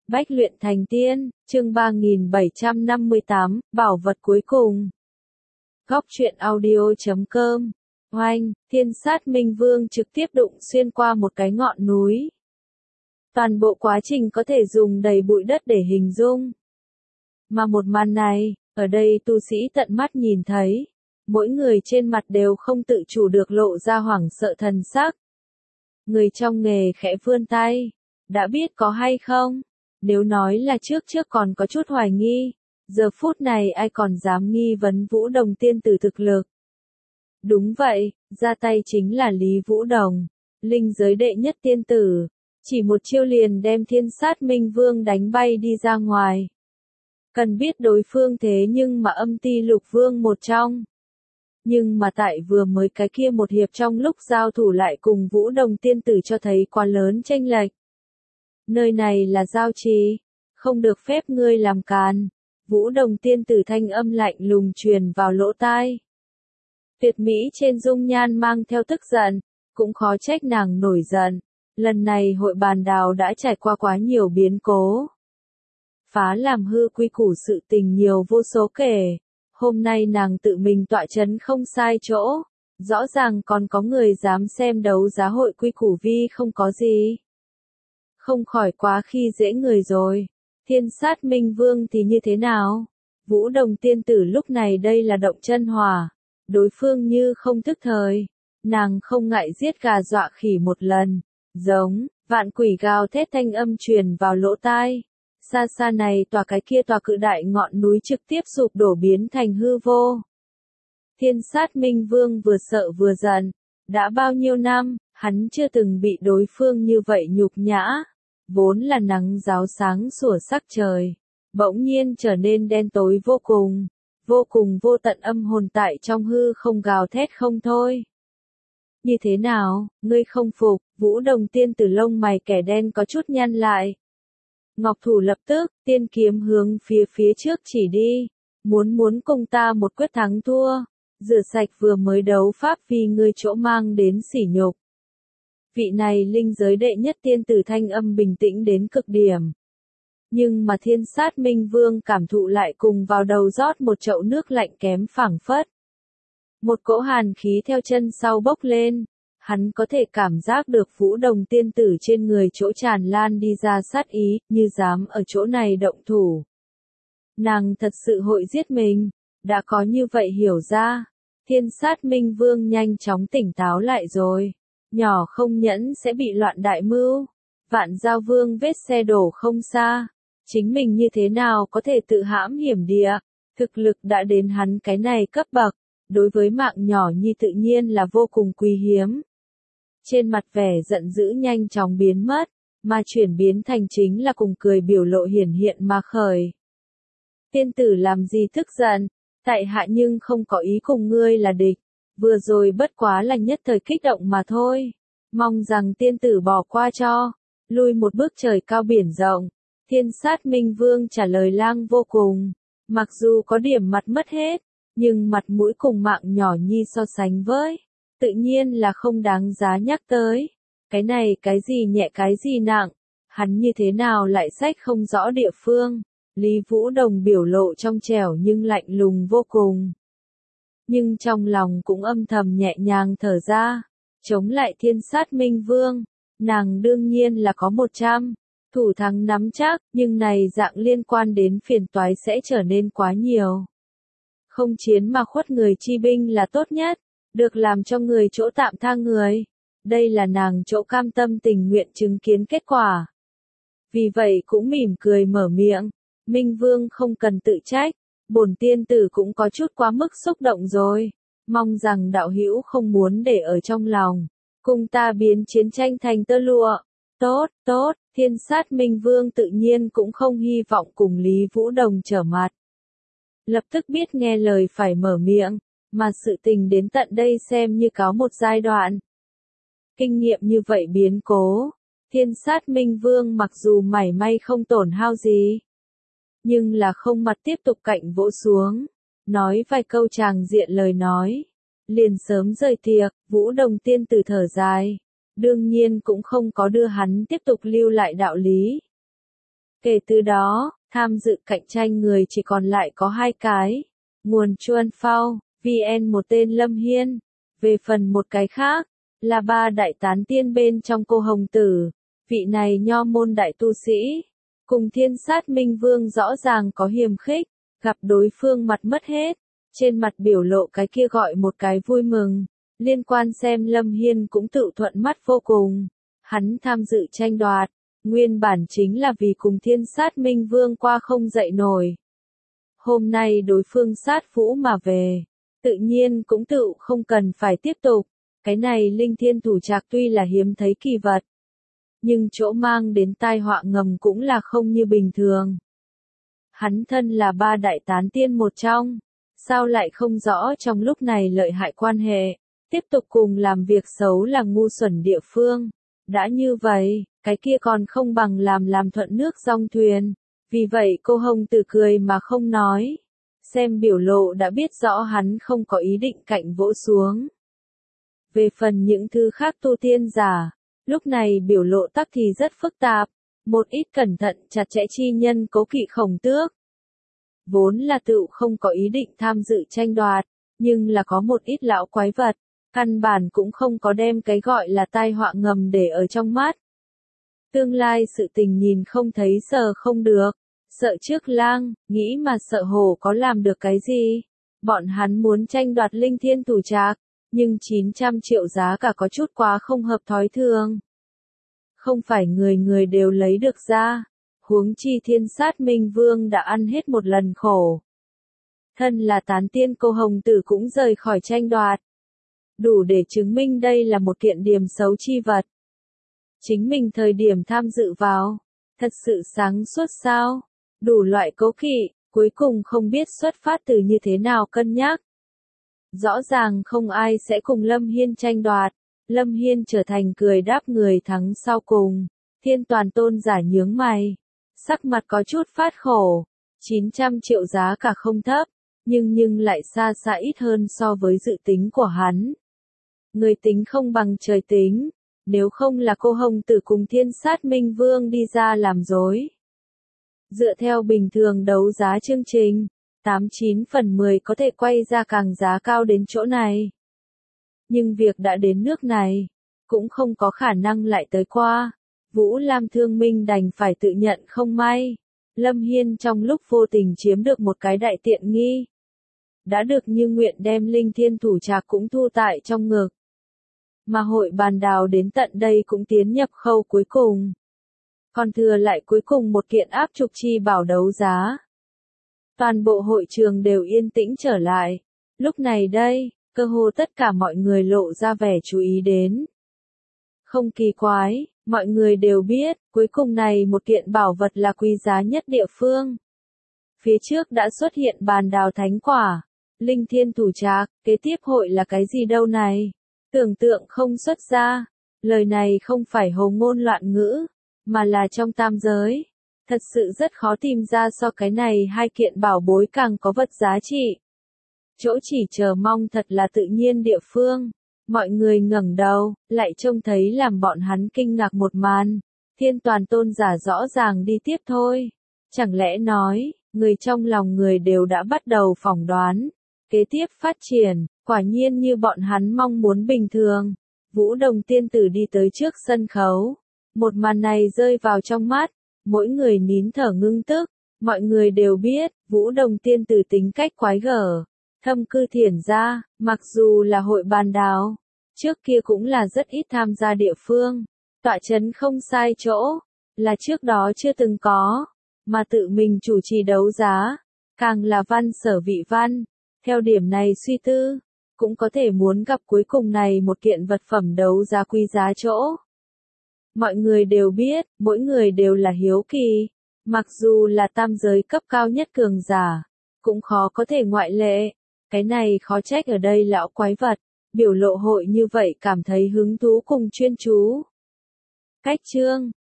Bách luyện thành tiên, chương 3758, bảo vật cuối cùng. Góc truyện audio.com. Oanh, thiên sát minh vương trực tiếp đụng xuyên qua một cái ngọn núi. Toàn bộ quá trình có thể dùng đầy bụi đất để hình dung. Mà một màn này, ở đây tu sĩ tận mắt nhìn thấy. Mỗi người trên mặt đều không tự chủ được lộ ra hoảng sợ thần sắc. Người trong nghề khẽ vươn tay. Đã biết có hay không? Nếu nói là trước còn có chút hoài nghi, giờ phút này ai còn dám nghi vấn Vũ Đồng tiên tử thực lực. Đúng vậy, ra tay chính là Lý Vũ Đồng, linh giới đệ nhất tiên tử, chỉ một chiêu liền đem thiên sát minh vương đánh bay đi ra ngoài. Cần biết đối phương thế nhưng mà âm ti lục vương một trong. Nhưng mà tại vừa mới cái kia một hiệp trong lúc giao thủ lại cùng Vũ Đồng tiên tử cho thấy quá lớn chênh lệch. Nơi này là giao trì, không được phép ngươi làm càn. Vũ Đồng tiên tử thanh âm lạnh lùng truyền vào lỗ tai. Tuyệt mỹ trên dung nhan mang theo tức giận, cũng khó trách nàng nổi giận. Lần này hội bàn đào đã trải qua quá nhiều biến cố. Phá làm hư quy củ sự tình nhiều vô số kể. Hôm nay nàng tự mình tọa chấn không sai chỗ. Rõ ràng còn có người dám xem đấu giá hội quy củ vi không có gì. Không khỏi quá khi dễ người rồi. Thiên sát minh vương thì như thế nào? Vũ Đồng tiên tử lúc này đây là động chân hỏa. Đối phương như không thức thời. Nàng không ngại giết gà dọa khỉ một lần. Giống, vạn quỷ gào thét thanh âm truyền vào lỗ tai. Xa xa này cái kia tòa cự đại ngọn núi trực tiếp sụp đổ biến thành hư vô. Thiên sát minh vương vừa sợ vừa giận. Đã bao nhiêu năm, hắn chưa từng bị đối phương như vậy nhục nhã. Vốn là nắng ráo sáng sủa sắc trời, bỗng nhiên trở nên đen tối vô cùng vô tận âm hồn tại trong hư không gào thét không thôi. Như thế nào, ngươi không phục? Vũ Đồng tiên tử lông mày kẻ đen có chút nhăn lại. Ngọc thủ lập tức, tiên kiếm hướng phía trước chỉ đi, muốn cùng ta một quyết thắng thua, rửa sạch vừa mới đấu pháp vì ngươi chỗ mang đến sỉ nhục. Vị này linh giới đệ nhất tiên tử thanh âm bình tĩnh đến cực điểm. Nhưng mà thiên sát minh vương cảm thụ lại cùng vào đầu rót một chậu nước lạnh kém phảng phất. Một cỗ hàn khí theo chân sau bốc lên, hắn có thể cảm giác được Vũ Đồng tiên tử trên người chỗ tràn lan đi ra sát ý, như dám ở chỗ này động thủ. Nàng thật sự hội giết mình, đã có như vậy hiểu ra, thiên sát minh vương nhanh chóng tỉnh táo lại rồi. Nhỏ không nhẫn sẽ bị loạn đại mưu. Vạn giao vương vết xe đổ không xa. Chính mình như thế nào có thể tự hãm hiểm địa. Thực lực đã đến hắn cái này cấp bậc. Đối với mạng nhỏ nhi tự nhiên là vô cùng quý hiếm. Trên mặt vẻ giận dữ nhanh chóng biến mất. Mà chuyển biến thành chính là cùng cười biểu lộ hiển hiện mà khởi. Tiên tử làm gì tức giận. Tại hạ nhưng không có ý cùng ngươi là địch. Vừa rồi bất quá là nhất thời kích động mà thôi. Mong rằng tiên tử bỏ qua cho. Lui một bước trời cao biển rộng. Thiên sát minh vương trả lời lang vô cùng. Mặc dù có điểm mặt mất hết. Nhưng mặt mũi cùng mạng nhỏ nhi so sánh với. Tự nhiên là không đáng giá nhắc tới. Cái này cái gì nhẹ cái gì nặng. Hắn như thế nào lại sách không rõ địa phương. Lý Vũ Đồng biểu lộ trong trẻo nhưng lạnh lùng vô cùng. Nhưng trong lòng cũng âm thầm nhẹ nhàng thở ra. Chống lại thiên sát minh vương. Nàng đương nhiên là có 100. Thủ thắng nắm chắc, nhưng này dạng liên quan đến phiền toái sẽ trở nên quá nhiều. Không chiến mà khuất người chi binh là tốt nhất. Được làm cho người chỗ tạm tha người. Đây là nàng chỗ cam tâm tình nguyện chứng kiến kết quả. Vì vậy cũng mỉm cười mở miệng. Minh vương không cần tự trách. Bổn tiên tử cũng có chút quá mức xúc động rồi. Mong rằng đạo hữu không muốn để ở trong lòng. Cùng ta biến chiến tranh thành tơ lụa. Tốt, thiên sát minh vương tự nhiên cũng không hy vọng cùng Lý Vũ Đồng trở mặt. Lập tức biết nghe lời phải mở miệng. Mà sự tình đến tận đây xem như có một giai đoạn. Kinh nghiệm như vậy biến cố. Thiên sát minh vương mặc dù mảy may không tổn hao gì. Nhưng là không mặt tiếp tục cạnh vỗ xuống. Nói vài câu tràng diện lời nói. Liền sớm rời tiệc, Vũ Đồng tiên tử thở dài. Đương nhiên cũng không có đưa hắn tiếp tục lưu lại đạo lý. Kể từ đó, tham dự cạnh tranh người chỉ còn lại có 2 cái. Nguồn Chuan Phao, VN một tên Lâm Hiên. Về phần một cái khác, là 3 đại tán tiên bên trong Cô Hồng Tử. Vị này nho môn đại tu sĩ, cùng Thiên Sát Minh Vương rõ ràng có hiềm khích, gặp đối phương mặt mất hết. Trên mặt biểu lộ cái kia gọi một cái vui mừng. Liên quan xem Lâm Hiên cũng tự thuận mắt vô cùng. Hắn tham dự tranh đoạt, nguyên bản chính là vì cùng Thiên Sát Minh Vương qua không dậy nổi. Hôm nay đối phương sát vũ mà về, tự nhiên cũng tự không cần phải tiếp tục. Cái này linh thiên thủ trạc tuy là hiếm thấy kỳ vật, nhưng chỗ mang đến tai họa ngầm cũng là không như bình thường. Hắn thân là 3 đại tán tiên một trong, sao lại không rõ trong lúc này lợi hại quan hệ, tiếp tục cùng làm việc xấu là ngu xuẩn địa phương. Đã như vậy, cái kia còn không bằng làm thuận nước dong thuyền. Vì vậy Cô Hồng Tử cười mà không nói. Xem biểu lộ đã biết rõ hắn không có ý định cạnh vỗ xuống. Về phần những thứ khác tu tiên giả, lúc này biểu lộ tắc thì rất phức tạp. Một ít cẩn thận chặt chẽ chi nhân cố kỵ Khổng Tước. Vốn là tự không có ý định tham dự tranh đoạt, nhưng là có một ít lão quái vật, căn bản cũng không có đem cái gọi là tai họa ngầm để ở trong mắt. Tương lai sự tình nhìn không thấy sờ không được, sợ trước lang, nghĩ mà sợ hổ có làm được cái gì. Bọn hắn muốn tranh đoạt linh thiên thủ trạc, nhưng 900 triệu giá cả có chút quá không hợp thói thường. Không phải người người đều lấy được ra, huống chi Thiên Sát Minh Vương đã ăn hết một lần khổ. Thân là tán tiên Cô Hồng Tử cũng rời khỏi tranh đoạt. Đủ để chứng minh đây là một kiện điểm xấu chi vật. Chính mình thời điểm tham dự vào, thật sự sáng suốt sao, đủ loại cố kỵ, cuối cùng không biết xuất phát từ như thế nào cân nhắc. Rõ ràng không ai sẽ cùng Lâm Hiên tranh đoạt, Lâm Hiên trở thành cười đáp người thắng sau cùng. Thiên Toàn Tôn giả nhướng mày, sắc mặt có chút phát khổ, 900 triệu giá cả không thấp, nhưng lại xa xa ít hơn so với dự tính của hắn. Người tính không bằng trời tính, nếu không là Cô Hồng Tử cùng Thiên Sát Minh Vương đi ra làm dối. Dựa theo bình thường đấu giá chương trình, 89 phần 10 có thể quay ra càng giá cao đến chỗ này. Nhưng việc đã đến nước này, cũng không có khả năng lại tới qua. Vũ Lam Thương Minh đành phải tự nhận không may. Lâm Hiên trong lúc vô tình chiếm được một cái đại tiện nghi. Đã được như nguyện đem linh thiên thủ trạc cũng thu tại trong ngực. Mà hội bàn đào đến tận đây cũng tiến nhập khâu cuối cùng. Còn thừa lại cuối cùng một kiện áp trục chi bảo đấu giá. Toàn bộ hội trường đều yên tĩnh trở lại. Lúc này đây, cơ hồ tất cả mọi người lộ ra vẻ chú ý đến. Không kỳ quái, mọi người đều biết, cuối cùng này một kiện bảo vật là quý giá nhất địa phương. Phía trước đã xuất hiện bàn đào thánh quả, linh thiên thủ trạc, kế tiếp hội là cái gì đâu này? Tưởng tượng không xuất ra, lời này không phải hồ ngôn loạn ngữ, mà là trong tam giới. Thật sự rất khó tìm ra so cái này 2 kiện bảo bối càng có vật giá trị. Chỗ chỉ chờ mong thật là tự nhiên địa phương. Mọi người ngẩng đầu, lại trông thấy làm bọn hắn kinh ngạc một màn. Thiên Toàn Tôn giả rõ ràng đi tiếp thôi. Chẳng lẽ nói, người trong lòng người đều đã bắt đầu phỏng đoán. Kế tiếp phát triển, quả nhiên như bọn hắn mong muốn bình thường. Vũ Đồng tiên tử đi tới trước sân khấu. Một màn này rơi vào trong mắt, mỗi người nín thở ngưng tức. Mọi người đều biết, Vũ Đồng tiên tử tính cách quái gở, thâm cư thiển ra, mặc dù là hội bàn đào, trước kia cũng là rất ít tham gia địa phương. Tọa chấn không sai chỗ, là trước đó chưa từng có, mà tự mình chủ trì đấu giá, càng là văn sở vị văn. Theo điểm này suy tư, cũng có thể muốn gặp cuối cùng này một kiện vật phẩm đấu giá quý giá chỗ. Mọi người đều biết, mỗi người đều là hiếu kỳ, mặc dù là tam giới cấp cao nhất cường giả, cũng khó có thể ngoại lệ. Cái này khó trách ở đây lão quái vật, biểu lộ hội như vậy cảm thấy hứng thú cùng chuyên chú. Cách chương